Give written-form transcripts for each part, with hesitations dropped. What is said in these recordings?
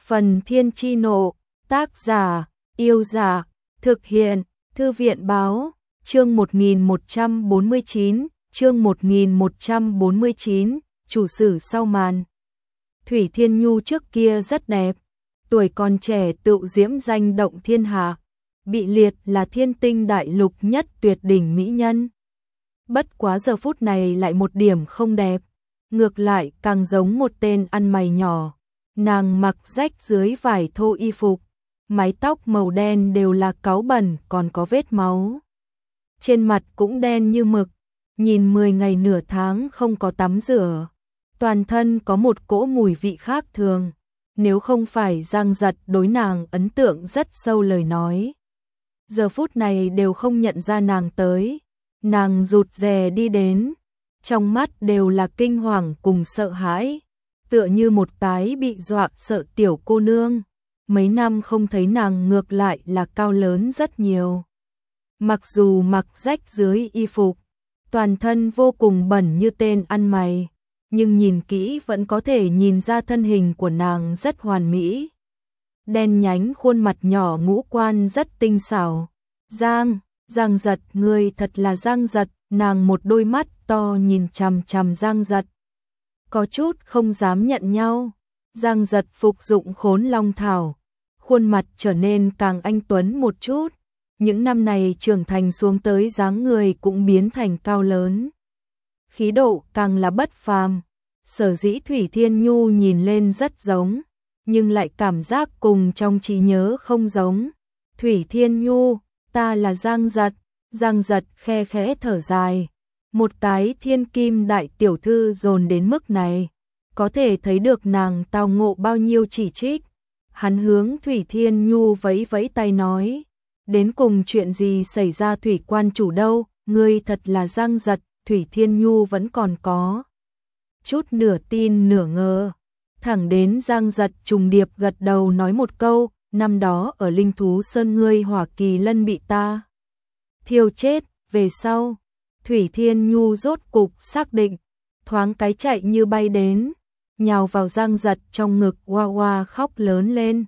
Phần Thiên Chi Nộ, tác giả, Yêu Giả, thực hiện, Thư viện Báo, chương 1149, chương 1149, chủ sử sau màn. Thủy Thiên Nhu trước kia rất đẹp, tuổi còn trẻ tựu diễm danh động thiên hạ, bị liệt là thiên tinh đại lục nhất tuyệt đỉnh mỹ nhân. Bất quá giờ phút này lại một điểm không đẹp, ngược lại càng giống một tên ăn mày nhỏ. Nàng mặc rách dưới vải thô y phục, mái tóc màu đen đều là cáu bẩn còn có vết máu. Trên mặt cũng đen như mực, nhìn 10 ngày nửa tháng không có tắm rửa. Toàn thân có một cỗ mùi vị khác thường, nếu không phải Giang Giật đối nàng ấn tượng rất sâu lời nói. Giờ phút này đều không nhận ra nàng tới, nàng rụt rè đi đến, trong mắt đều là kinh hoàng cùng sợ hãi. Tựa như một cái bị dọa sợ tiểu cô nương, mấy năm không thấy nàng ngược lại là cao lớn rất nhiều. Mặc dù mặc rách dưới y phục, toàn thân vô cùng bẩn như tên ăn mày, nhưng nhìn kỹ vẫn có thể nhìn ra thân hình của nàng rất hoàn mỹ. Đen nhánh khuôn mặt nhỏ ngũ quan rất tinh xảo. Giang Giật, ngươi thật là Giang Giật, nàng một đôi mắt to nhìn chằm chằm Giang Giật. Có chút không dám nhận nhau. Giang Giật phục dụng Khốn Long Thảo, khuôn mặt trở nên càng anh tuấn một chút. Những năm này trưởng thành xuống tới dáng người cũng biến thành cao lớn. Khí độ càng là bất phàm. Sở dĩ Thủy Thiên Nhu nhìn lên rất giống, nhưng lại cảm giác cùng trong trí nhớ không giống. Thủy Thiên Nhu, ta là Giang Giật. Giang Giật khe khẽ thở dài. Một cái thiên kim đại tiểu thư dồn đến mức này, có thể thấy được nàng tao ngộ bao nhiêu chỉ trích. Hắn hướng Thủy Thiên Nhu vẫy vẫy tay nói, đến cùng chuyện gì xảy ra Thủy quan chủ đâu, ngươi thật là Giang Giật. Thủy Thiên Nhu vẫn còn có chút nửa tin nửa ngờ, thẳng đến Giang Giật trùng điệp gật đầu nói một câu, năm đó ở Linh Thú Sơn ngươi hỏa kỳ lân bị ta thiêu chết, về sau Thủy Thiên Nhu rốt cục xác định, thoáng cái chạy như bay đến, nhào vào Giang Giật trong ngực oa oa khóc lớn lên.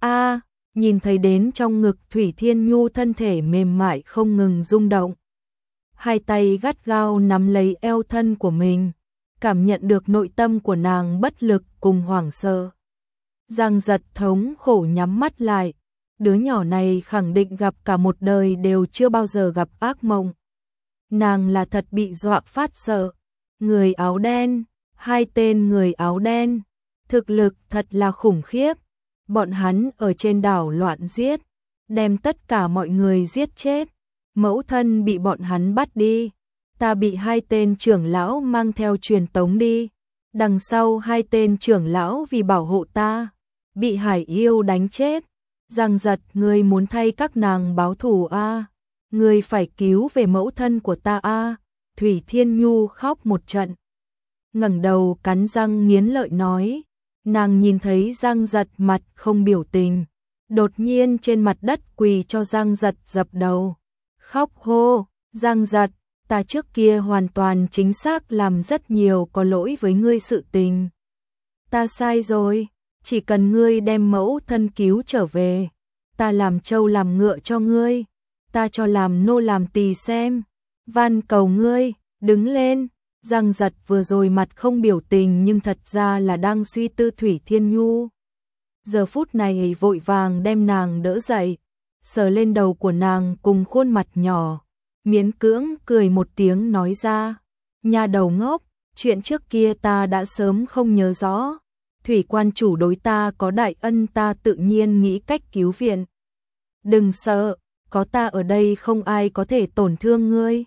Nhìn thấy đến trong ngực Thủy Thiên Nhu thân thể mềm mại không ngừng rung động. Hai tay gắt gao nắm lấy eo thân của mình, cảm nhận được nội tâm của nàng bất lực cùng hoảng sợ. Giang Giật thống khổ nhắm mắt lại, đứa nhỏ này khẳng định gặp cả một đời đều chưa bao giờ gặp ác mộng. Nàng là thật bị dọa phát sợ. Người áo đen, hai tên người áo đen, thực lực thật là khủng khiếp. Bọn hắn ở trên đảo loạn giết, đem tất cả mọi người giết chết. Mẫu thân bị bọn hắn bắt đi, ta bị hai tên trưởng lão mang theo truyền tống đi. Đằng sau hai tên trưởng lão vì bảo hộ ta, bị hải yêu đánh chết. Giang Giật, ngươi muốn thay các nàng báo thù a? Ngươi phải cứu về mẫu thân của ta a. Thủy Thiên Nhu khóc một trận, ngẩng đầu cắn răng nghiến lợi nói. Nàng nhìn thấy Giang Giật mặt không biểu tình, đột nhiên trên mặt đất quỳ cho Giang Giật dập đầu, khóc hô, Giang Giật, ta trước kia hoàn toàn chính xác làm rất nhiều có lỗi với ngươi sự tình. Ta sai rồi, chỉ cần ngươi đem mẫu thân cứu trở về, ta làm trâu làm ngựa cho ngươi, ta cho làm nô làm tỳ xem, van cầu ngươi, đứng lên. Giang Giật vừa rồi mặt không biểu tình nhưng thật ra là đang suy tư Thủy Thiên Nhu. Giờ phút này vội vàng đem nàng đỡ dậy, sờ lên đầu của nàng cùng khuôn mặt nhỏ, miễn cưỡng cười một tiếng nói ra, nha đầu ngốc, chuyện trước kia ta đã sớm không nhớ rõ. Thủy quan chủ đối ta có đại ân, ta tự nhiên nghĩ cách cứu viện. Đừng sợ, có ta ở đây không ai có thể tổn thương ngươi.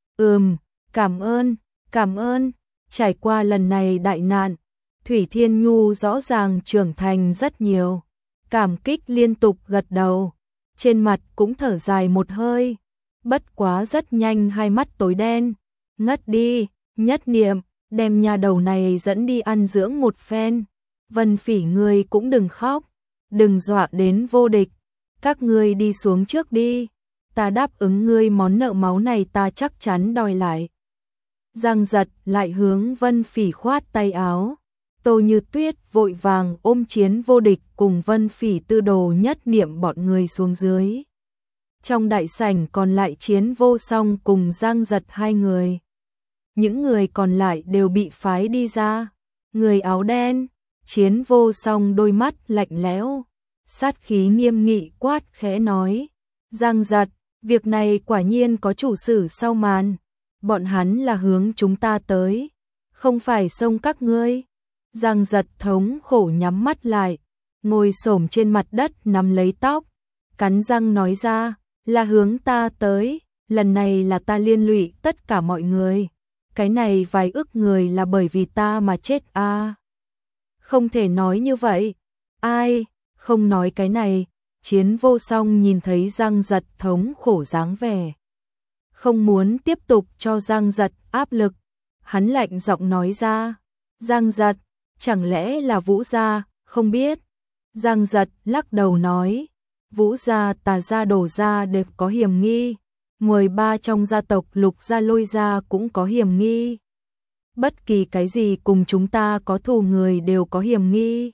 Cảm ơn, trải qua lần này đại nạn, Thủy Thiên Nhu rõ ràng trưởng thành rất nhiều, cảm kích liên tục gật đầu, trên mặt cũng thở dài một hơi, bất quá rất nhanh hai mắt tối đen, ngất đi. Nhất Niệm, đem nhà đầu này dẫn đi ăn dưỡng một phen. Vân Phỉ, ngươi cũng đừng khóc, đừng dọa đến vô địch, các ngươi đi xuống trước đi, ta đáp ứng ngươi món nợ máu này ta chắc chắn đòi lại. Giang Giật lại hướng Vân Phỉ khoát tay áo, Tô Như Tuyết vội vàng ôm Chiến Vô Địch cùng Vân Phỉ Tư Đồ Nhất Niệm bọn người xuống dưới. Trong đại sảnh còn lại Chiến Vô Song cùng Giang Giật hai người. Những người còn lại đều bị phái đi ra. Người áo đen, Chiến Vô Song đôi mắt lạnh lẽo, sát khí nghiêm nghị quát khẽ nói: Giang Giật, việc này quả nhiên có chủ sử sau màn. Bọn hắn là hướng chúng ta tới, không phải xông các ngươi. Giang Giật thống khổ nhắm mắt lại, ngồi xổm trên mặt đất nắm lấy tóc, cắn răng nói ra: là hướng ta tới, lần này là ta liên lụy tất cả mọi người. Cái này vài ức người là bởi vì ta mà chết à. Không thể nói như vậy. Ai, không nói cái này. Chiến Vô Song nhìn thấy Giang Giật thống khổ dáng vẻ, không muốn tiếp tục cho Giang Giật áp lực. Hắn lạnh giọng nói ra: Giang Giật, chẳng lẽ là Vũ gia, không biết. Giang Giật lắc đầu nói: Vũ gia, Tà gia, Đồ gia đều có hiểm nghi. 13 trong gia tộc Lục gia, Lôi gia cũng có hiểm nghi. Bất kỳ cái gì cùng chúng ta có thù người đều có hiểm nghi.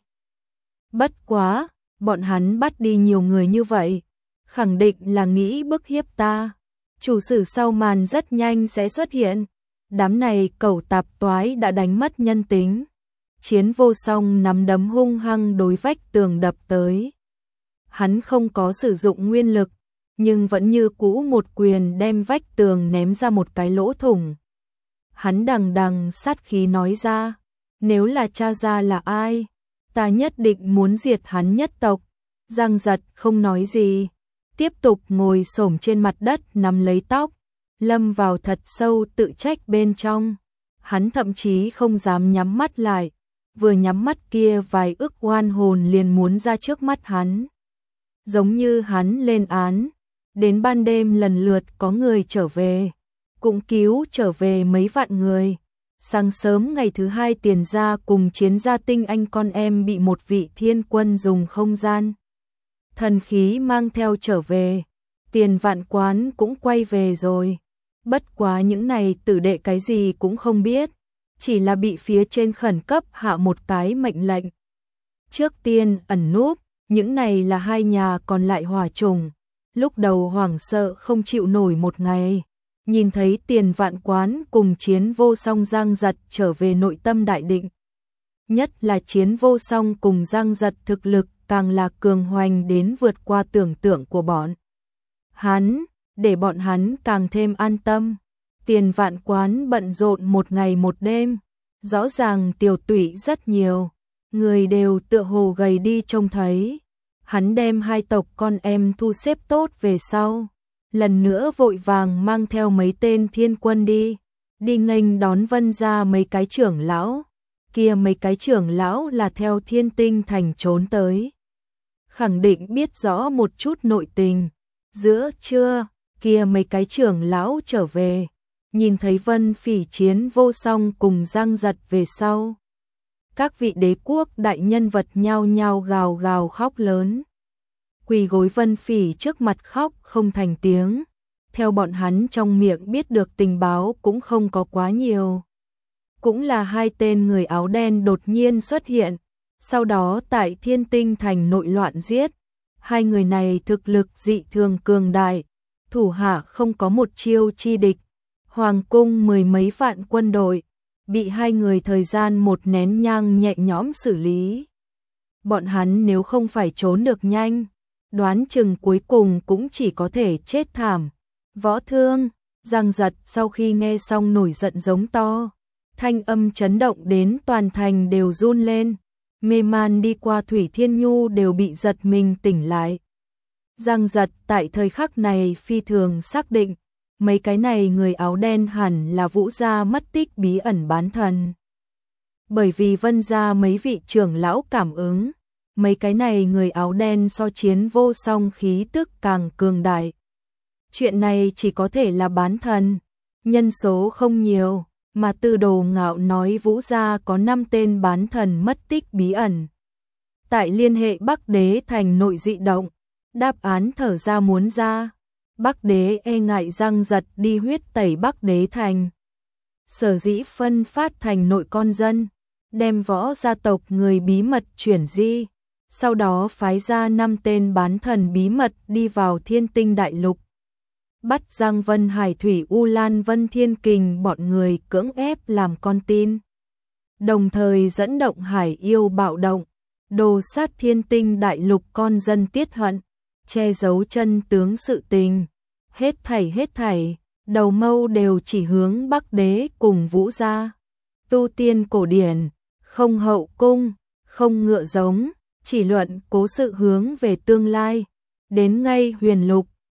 Bất quá, bọn hắn bắt đi nhiều người như vậy, khẳng định là nghĩ bức hiếp ta. Chủ sử sau màn rất nhanh sẽ xuất hiện. Đám này cẩu tạp toái đã đánh mất nhân tính. Chiến Vô Song nắm đấm hung hăng đối vách tường đập tới. Hắn không có sử dụng nguyên lực, nhưng vẫn như cũ một quyền đem vách tường ném ra một cái lỗ thủng. Hắn đằng đằng sát khí nói ra: nếu là cha gia là ai, ta nhất định muốn diệt hắn nhất tộc. Giang Giật không nói gì, tiếp tục ngồi xổm trên mặt đất nắm lấy tóc, lâm vào thật sâu tự trách bên trong. Hắn thậm chí không dám nhắm mắt lại, vừa nhắm mắt kia vài ức oan hồn liền muốn ra trước mắt hắn. Giống như hắn lên án, đến ban đêm lần lượt có người trở về, cũng cứu trở về mấy vạn người. Sáng sớm ngày thứ hai Tiền gia cùng Chiến gia tinh anh con em bị một vị thiên quân dùng không gian thần khí mang theo trở về. Tiền Vạn Quán cũng quay về rồi. Bất quá những này tử đệ cái gì cũng không biết, chỉ là bị phía trên khẩn cấp hạ một cái mệnh lệnh. Trước tiên ẩn núp, những này là hai nhà còn lại hỏa trùng. Lúc đầu hoảng sợ không chịu nổi một ngày, nhìn thấy Tiền Vạn Quán cùng Chiến Vô Song Giang Giật trở về nội tâm đại định. Nhất là Chiến Vô Song cùng Giang Giật thực lực càng là cường hoành đến vượt qua tưởng tượng của bọn hắn, để bọn hắn càng thêm an tâm. Tiền Vạn Quán bận rộn một ngày một đêm, rõ ràng tiểu tụy rất nhiều, người đều tựa hồ gầy đi trông thấy. Hắn đem hai tộc con em thu xếp tốt về sau, lần nữa vội vàng mang theo mấy tên thiên quân đi nghênh đón Vân gia mấy cái trưởng lão. Kia mấy cái trưởng lão là theo Thiên Tinh thành trốn tới, khẳng định biết rõ một chút nội tình. Giữa trưa, kia mấy cái trưởng lão trở về, nhìn thấy Vân Phỉ, Chiến Vô Song cùng Giang Giật về sau, các vị đế quốc đại nhân vật nhao nhao gào gào khóc lớn, quỳ gối Vân Phỉ trước mặt khóc không thành tiếng. Theo bọn hắn trong miệng biết được tình báo cũng không có quá nhiều, cũng là hai tên người áo đen đột nhiên xuất hiện, sau đó tại Thiên Tinh thành nội loạn giết. Hai người này thực lực dị thường cường đại, thủ hạ không có một chiêu chi địch. Hoàng cung mười mấy vạn quân đội, bị hai người thời gian một nén nhang nhẹ nhõm xử lý. Bọn hắn nếu không phải trốn được nhanh, đoán chừng cuối cùng cũng chỉ có thể chết thảm. Võ Thương, Giang Giật sau khi nghe xong nổi giận giống to, thanh âm chấn động đến toàn thành đều run lên. Mê man đi qua Thủy Thiên Nhu đều bị giật mình tỉnh lại. Giang Giật tại thời khắc này phi thường xác định, mấy cái này người áo đen hẳn là Vũ gia mất tích bí ẩn bán thần. Bởi vì Vân gia mấy vị trưởng lão cảm ứng, mấy cái này người áo đen so Chiến Vô Song khí tức càng cường đại. Chuyện này chỉ có thể là bán thần, nhân số không nhiều. Mà Tư Đồ Ngạo nói Vũ gia có 5 tên bán thần mất tích bí ẩn. Tại liên hệ Bắc Đế thành nội dị động, đáp án thở ra muốn ra. Bắc Đế e ngại Giang Giật đi huyết tẩy Bắc Đế thành, sở dĩ phân phát thành nội con dân, đem võ gia tộc người bí mật chuyển di, sau đó phái ra 5 tên bán thần bí mật đi vào Thiên Tinh Đại Lục. Bắt Giang Vân Hải Thủy U Lan Vân Thiên Kình bọn người cưỡng ép làm con tin. Đồng thời dẫn động hải yêu bạo động, đồ sát Thiên Tinh Đại Lục con dân tiết hận, che giấu chân tướng sự tình. Hết thảy, đầu mâu đều chỉ hướng Bắc Đế cùng Vũ gia. Tu tiên cổ điển, không hậu cung, không ngựa giống, chỉ luận cố sự hướng về tương lai. Đến ngay Huyền Lục,